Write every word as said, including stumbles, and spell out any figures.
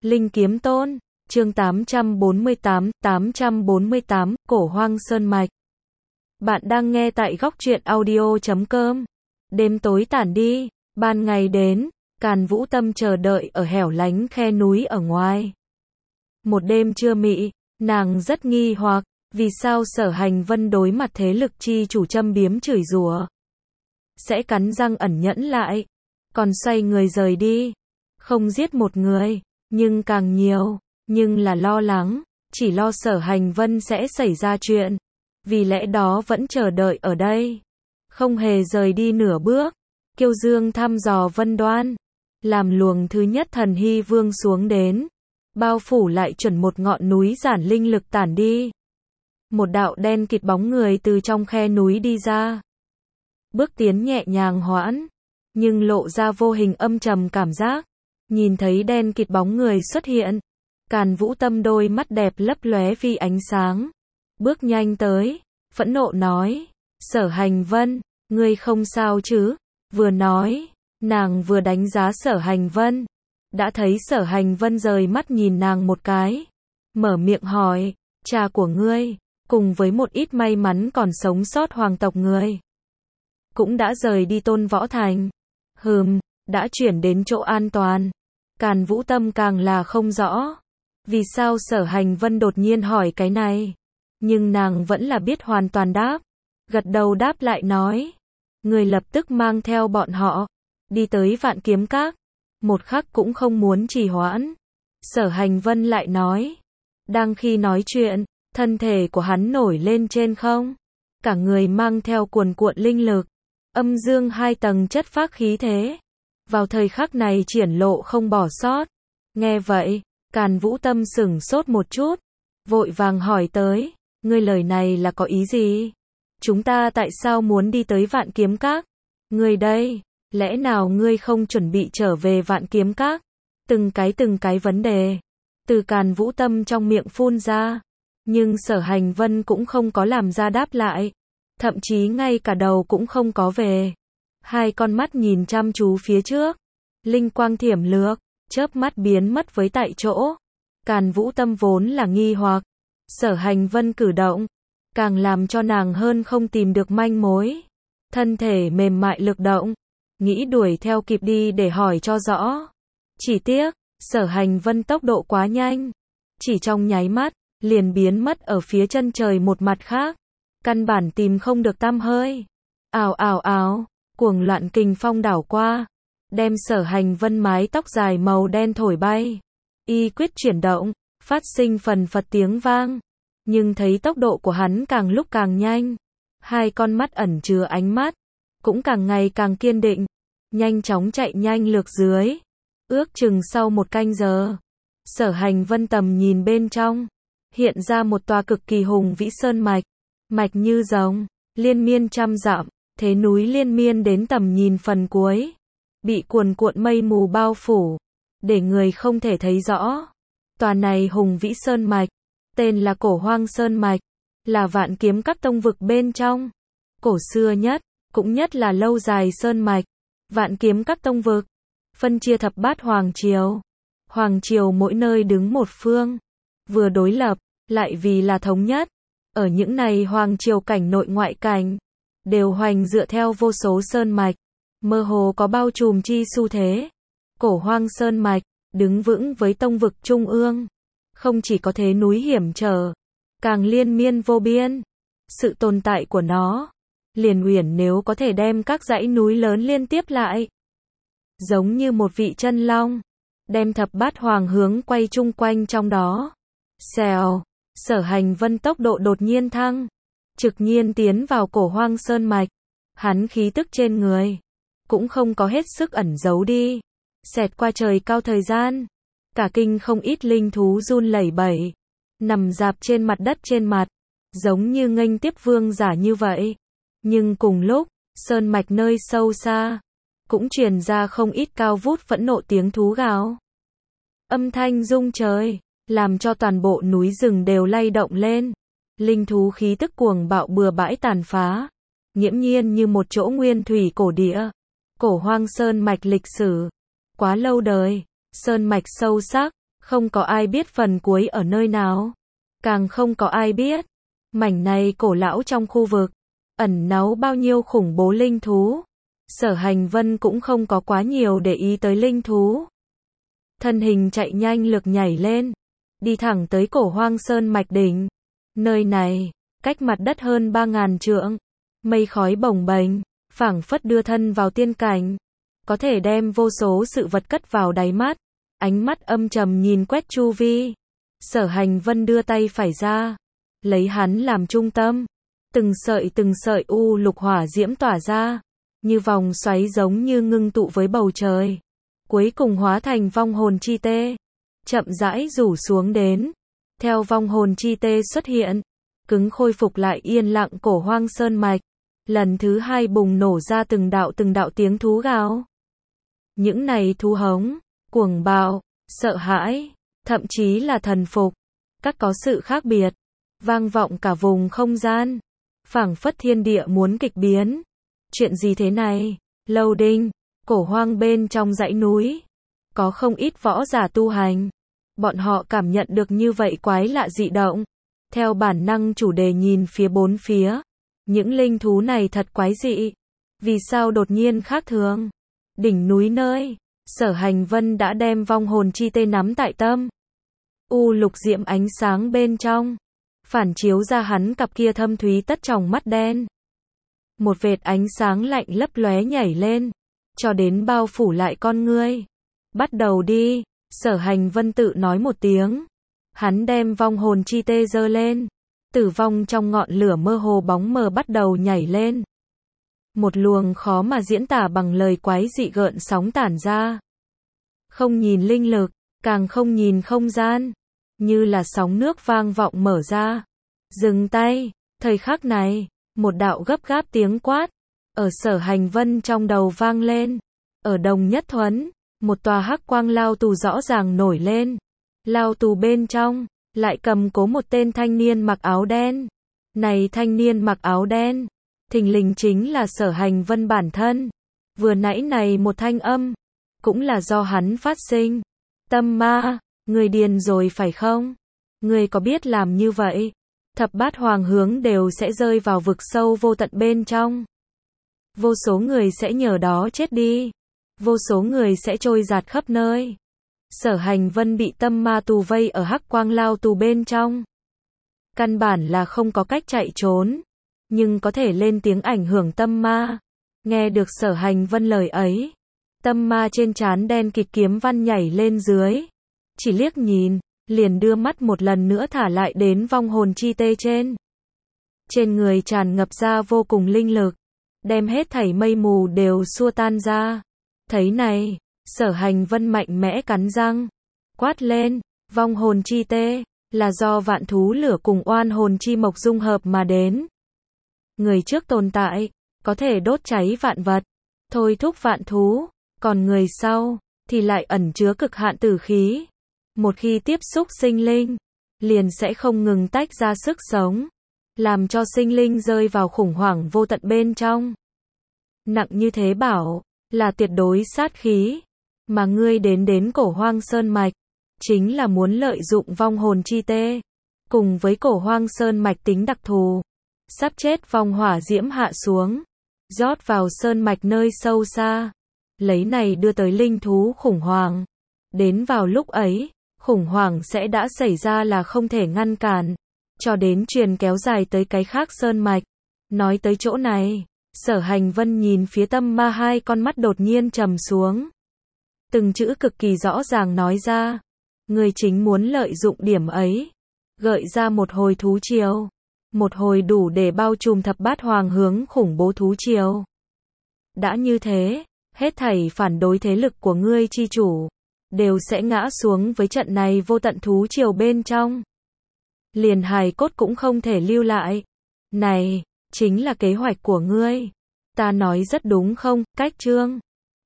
Linh Kiếm Tôn, chương tám trăm bốn mươi tám, tám trăm bốn mươi tám, Cổ Hoang Sơn Mạch. Bạn đang nghe tại góc truyện audio chấm com. Đêm tối tản đi, ban ngày đến, Càn Vũ Tâm chờ đợi ở hẻo lánh khe núi ở ngoài. Một đêm trưa mị, nàng rất nghi hoặc, vì sao Sở Hành Vân đối mặt thế lực chi chủ châm biếm chửi rủa, sẽ cắn răng ẩn nhẫn lại, còn xoay người rời đi, không giết một người, nhưng càng nhiều, nhưng là lo lắng, chỉ lo Sở Hành Vân sẽ xảy ra chuyện, vì lẽ đó vẫn chờ đợi ở đây, không hề rời đi nửa bước. Kiêu Dương thăm dò Vân Đoan, làm luồng thứ nhất Thần Hy Vương xuống đến, bao phủ lại chuẩn một ngọn núi giản linh lực tản đi. Một đạo đen kịt bóng người từ trong khe núi đi ra, bước tiến nhẹ nhàng hoãn, nhưng lộ ra vô hình âm trầm cảm giác. Nhìn thấy đen kịt bóng người xuất hiện, Càn Vũ Tâm đôi mắt đẹp lấp lóe vì ánh sáng, bước nhanh tới, phẫn nộ nói, Sở Hành Vân, ngươi không sao chứ? Vừa nói, nàng vừa đánh giá Sở Hành Vân, đã thấy Sở Hành Vân rời mắt nhìn nàng một cái, mở miệng hỏi, cha của ngươi, cùng với một ít may mắn còn sống sót hoàng tộc người, cũng đã rời đi Tôn Võ Thành. Hừm, đã chuyển đến chỗ an toàn. Càn Vũ Tâm càng là không rõ, vì sao Sở Hành Vân đột nhiên hỏi cái này, nhưng nàng vẫn là biết hoàn toàn đáp, gật đầu đáp lại nói, người lập tức mang theo bọn họ, đi tới Vạn Kiếm Các, một khắc cũng không muốn trì hoãn. Sở Hành Vân lại nói, đang khi nói chuyện, thân thể của hắn nổi lên trên không, cả người mang theo cuồn cuộn linh lực, âm dương hai tầng chất phác khí thế, vào thời khắc này triển lộ không bỏ sót. Nghe vậy, Càn Vũ Tâm sửng sốt một chút, vội vàng hỏi tới, ngươi lời này là có ý gì? Chúng ta tại sao muốn đi tới Vạn Kiếm Các? Ngươi đây, lẽ nào ngươi không chuẩn bị trở về Vạn Kiếm Các? Từng cái từng cái vấn đề, từ Càn Vũ Tâm trong miệng phun ra, nhưng Sở Hành Vân cũng không có làm ra đáp lại, thậm chí ngay cả đầu cũng không có về. Hai con mắt nhìn chăm chú phía trước, linh quang thiểm lược, chớp mắt biến mất với tại chỗ. Càn Vũ Tâm vốn là nghi hoặc, Sở Hành Vân cử động, càng làm cho nàng hơn không tìm được manh mối. Thân thể mềm mại lực động, nghĩ đuổi theo kịp đi để hỏi cho rõ. Chỉ tiếc, Sở Hành Vân tốc độ quá nhanh, chỉ trong nháy mắt, liền biến mất ở phía chân trời một mặt khác, căn bản tìm không được tăm hơi. Ào ào ào, cuồng loạn kình phong đảo qua, đem Sở Hành Vân mái tóc dài màu đen thổi bay. Y quyết chuyển động, phát sinh phần phật tiếng vang, nhưng thấy tốc độ của hắn càng lúc càng nhanh, hai con mắt ẩn chứa ánh mắt cũng càng ngày càng kiên định, nhanh chóng chạy nhanh lược dưới. Ước chừng sau một canh giờ, Sở Hành Vân tầm nhìn bên trong, hiện ra một tòa cực kỳ hùng vĩ sơn mạch, mạch như rồng, liên miên trăm dặm, thế núi liên miên đến tầm nhìn phần cuối, bị cuồn cuộn mây mù bao phủ, để người không thể thấy rõ. Tòa này hùng vĩ sơn mạch, tên là Cổ Hoang Sơn Mạch, là Vạn Kiếm Các tông vực bên trong, cổ xưa nhất, cũng nhất là lâu dài sơn mạch. Vạn Kiếm Các tông vực, phân chia thập bát hoàng triều, hoàng triều mỗi nơi đứng một phương, vừa đối lập, lại vì là thống nhất. Ở những này hoàng triều cảnh nội ngoại cảnh, đều hoành dựa theo vô số sơn mạch, mơ hồ có bao trùm chi xu thế. Cổ Hoang Sơn Mạch, đứng vững với tông vực trung ương, không chỉ có thế núi hiểm trở, càng liên miên vô biên. Sự tồn tại của nó, liền uyển nếu có thể đem các dãy núi lớn liên tiếp lại, giống như một vị chân long, đem thập bát hoàng hướng quay chung quanh trong đó. Xèo, Sở Hành Vân tốc độ đột nhiên thăng, trực nhiên tiến vào Cổ Hoang Sơn Mạch, hắn khí tức trên người cũng không có hết sức ẩn giấu đi, xẹt qua trời cao thời gian, cả kinh không ít linh thú run lẩy bẩy, nằm rạp trên mặt đất trên mặt, giống như nghênh tiếp vương giả như vậy. Nhưng cùng lúc, sơn mạch nơi sâu xa, cũng truyền ra không ít cao vút phẫn nộ tiếng thú gào. Âm thanh rung trời, làm cho toàn bộ núi rừng đều lay động lên. Linh thú khí tức cuồng bạo bừa bãi tàn phá, nghiễm nhiên như một chỗ nguyên thủy cổ địa. Cổ Hoang Sơn Mạch lịch sử quá lâu đời, sơn mạch sâu sắc, Không có ai biết phần cuối ở nơi nào. Càng không có ai biết, mảnh này cổ lão trong khu vực, ẩn náu bao nhiêu khủng bố linh thú. Sở Hành Vân cũng không có quá nhiều để ý tới linh thú. Thân hình chạy nhanh lực nhảy lên, đi thẳng tới cổ Hoang Sơn mạch đỉnh. Nơi này, cách mặt đất hơn ba ngàn trượng, mây khói bồng bềnh, phảng phất đưa thân vào tiên cảnh, có thể đem vô số sự vật cất vào đáy mắt. Ánh mắt âm trầm nhìn quét chu vi. Sở Hành Vân đưa tay phải ra, lấy hắn làm trung tâm, từng sợi từng sợi u lục hỏa diễm tỏa ra, như vòng xoáy giống như ngưng tụ với bầu trời, cuối cùng hóa thành vong hồn chi tê, chậm rãi rủ xuống đến. Theo vong hồn chi tê xuất hiện, cứng khôi phục lại yên lặng cổ Hoang Sơn mạch, lần thứ hai bùng nổ ra từng đạo từng đạo tiếng thú gào. Những này thú hống, cuồng bạo, sợ hãi, thậm chí là thần phục, các có sự khác biệt, vang vọng cả vùng không gian, phảng phất thiên địa muốn kịch biến. Chuyện gì thế này? Lâu Đinh, cổ hoang bên trong dãy núi, có không ít võ giả tu hành. Bọn họ cảm nhận được như vậy quái lạ dị động, theo bản năng chủ đề nhìn phía bốn phía. Những linh thú này thật quái dị, vì sao đột nhiên khác thường? Đỉnh núi nơi Sở Hành Vân đã đem vong hồn chi tê nắm tại tâm. U lục diệm ánh sáng bên trong, phản chiếu ra hắn cặp kia thâm thúy tất tròng mắt đen. Một vệt ánh sáng lạnh lấp lóe nhảy lên, cho đến bao phủ lại con ngươi. Bắt đầu đi, Sở Hành Vân tự nói một tiếng. Hắn đem vong hồn chi tê giơ lên. Tử vong trong ngọn lửa mơ hồ bóng mờ bắt đầu nhảy lên. Một luồng khó mà diễn tả bằng lời quái dị gợn sóng tản ra. Không nhìn linh lực, càng không nhìn không gian, như là sóng nước vang vọng mở ra. Dừng tay, thời khắc này, một đạo gấp gáp tiếng quát, ở Sở Hành Vân trong đầu vang lên. Ở Đồng Nhất Thuấn, một tòa hắc quang lao tù rõ ràng nổi lên. Lao tù bên trong, lại cầm cố một tên thanh niên mặc áo đen. Này thanh niên mặc áo đen, thình lình chính là Sở Hành Vân bản thân. Vừa nãy này một thanh âm, cũng là do hắn phát sinh. Tâm ma, người điên rồi phải không? Người có biết làm như vậy, thập bát hoàng hướng đều sẽ rơi vào vực sâu vô tận bên trong. Vô số người sẽ nhờ đó chết đi. Vô số người sẽ trôi giạt khắp nơi. Sở Hành Vân bị tâm ma tù vây ở hắc quang lao tù bên trong. Căn bản là không có cách chạy trốn, nhưng có thể lên tiếng ảnh hưởng tâm ma. Nghe được Sở Hành Vân lời ấy, tâm ma trên trán đen kịt kiếm văn nhảy lên dưới. Chỉ liếc nhìn, liền đưa mắt một lần nữa thả lại đến vong hồn chi tê trên. Trên người tràn ngập ra vô cùng linh lực, đem hết thảy mây mù đều xua tan ra. Thấy này, Sở Hành Vân mạnh mẽ cắn răng, quát lên, vong hồn chi tê, là do vạn thú lửa cùng oan hồn chi mộc dung hợp mà đến. Người trước tồn tại, có thể đốt cháy vạn vật, thôi thúc vạn thú, còn người sau, thì lại ẩn chứa cực hạn tử khí. Một khi tiếp xúc sinh linh, liền sẽ không ngừng tách ra sức sống, làm cho sinh linh rơi vào khủng hoảng vô tận bên trong. Nặng như thế bảo, là tuyệt đối sát khí, mà ngươi đến đến cổ Hoang Sơn mạch, chính là muốn lợi dụng vong hồn chi tê, cùng với cổ Hoang Sơn mạch tính đặc thù, sắp chết vong hỏa diễm hạ xuống, rót vào sơn mạch nơi sâu xa, lấy này đưa tới linh thú khủng hoảng. Đến vào lúc ấy, khủng hoảng sẽ đã xảy ra là không thể ngăn cản, cho đến truyền kéo dài tới cái khác sơn mạch. Nói tới chỗ này, Sở Hành Vân nhìn phía tâm ma, hai con mắt đột nhiên trầm xuống. Từng chữ cực kỳ rõ ràng nói ra, người chính muốn lợi dụng điểm ấy, gợi ra một hồi thú triều, một hồi đủ để bao trùm thập bát hoàng hướng khủng bố thú triều. Đã như thế, hết thảy phản đối thế lực của ngươi chi chủ, đều sẽ ngã xuống với trận này vô tận thú triều bên trong. Liền hài cốt cũng không thể lưu lại. Này, chính là kế hoạch của ngươi. Ta nói rất đúng không, Cách Trương?